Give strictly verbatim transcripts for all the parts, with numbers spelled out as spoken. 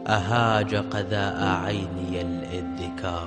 أهاج قذاء عيني الادكار،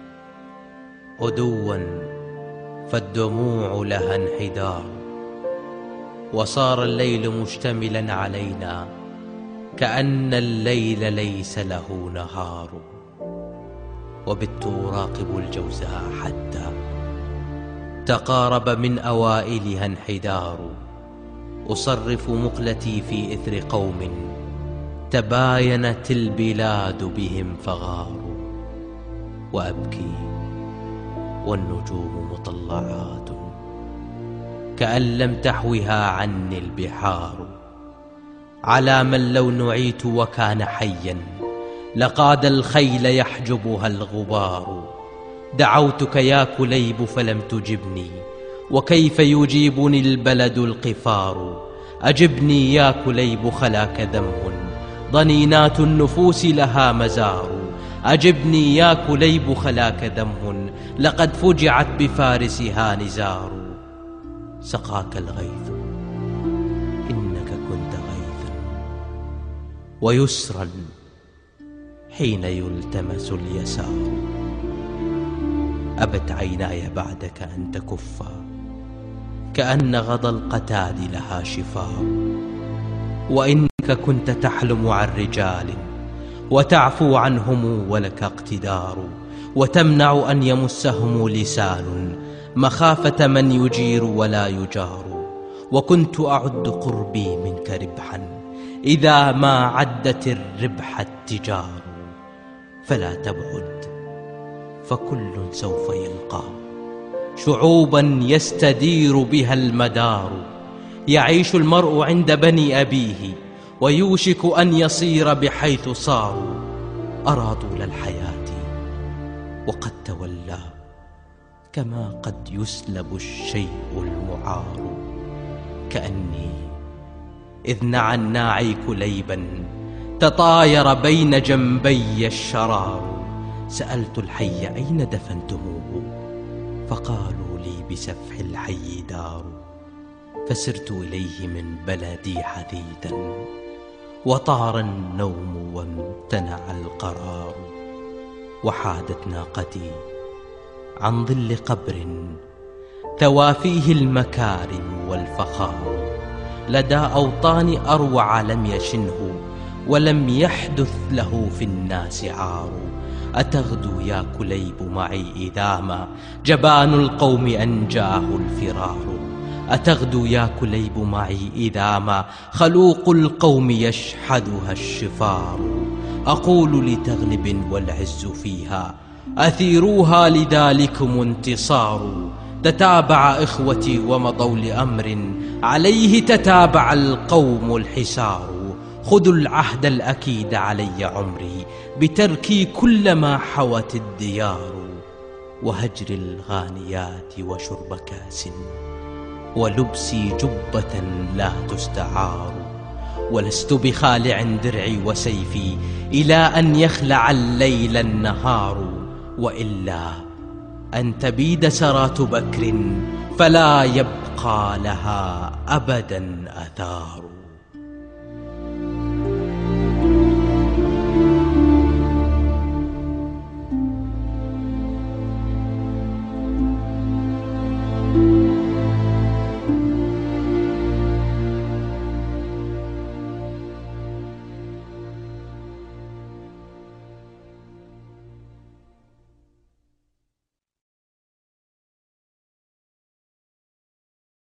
غدوا فالدموع لها انحدار، وصار الليل مشتملا علينا كأن الليل ليس له نهار، وبت أراقب الجوزاء حتى تقارب من أوائلها انحدار، أصرف مقلتي في إثر قوم تباينت البلاد بهم فغار، وأبكي والنجوم مطلعات كأن لم تحوها عني البحار، على من لو نعيت وكان حيا لقاد الخيل يحجبها الغبار، دعوتك يا كليب فلم تجبني، وكيف يجيبني البلد القفار، أجبني يا كليب خلاك ذم ضنينات النفوس لها مزار، أجبني يا كليب خلاك ذم لقد فجعت بفارسها نزار، سقاك الغيث إنك كنت غيثا ويسرا حين يلتمس اليسار، أبت عيناي بعدك أن تكفا كأن غضى القتاد لها شفار، وإنك كنت تحلم عن رجال وتعفو عنهم ولك اقتدار، وتمنع أن يمسهم لسان مخافة من يجير ولا يجار، وكنت أعد قربي منك ربحا إذا ما عدت الربح التجار، فلا تبعد فكل سوف يلقى شعوبا يستدير بها المدار، يعيش المرء عند بني أبيه ويوشك أن يصير بحيث صاروا، أرى طول الحياة وقد تولى كما قد يسلب الشيء المعار، كأني إذ نعى الناعي كليبا تطاير بين جنبي الشرار، سألت الحي أين دفنتموه فقالوا لي بسفح الحي دار، فسرت إليه من بلدي حثيثا وطار النوم وامتنع القرار، وحادت ناقتي عن ظل قبر ثوى فيه المكارم والفخار، لدى أوطان أروع لم يشنه ولم يحدث له في الناس عار، أتغدو يا كليب معي إذا ما جبان القوم أنجاه الفرار، أتغدو يا كليب معي إذا ما خلوق القوم يشحذها الشفار، أقول لتغلب والعز فيها أثيروها لذلكم انتصار، تتابع إخوتي ومضوا لأمر عليه تتابع القوم الحسار، خذوا العهد الأكيد علي عمري بتركي كل ما حوت الديار، وهجر الغانيات وشرب كاس ولبسي جبة لا تستعار، ولست بخالع درعي وسيفي إلى أن يخلع الليل النهار، وإلا أن تبيد سرات بكر فلا يبقى لها أبدا أثار.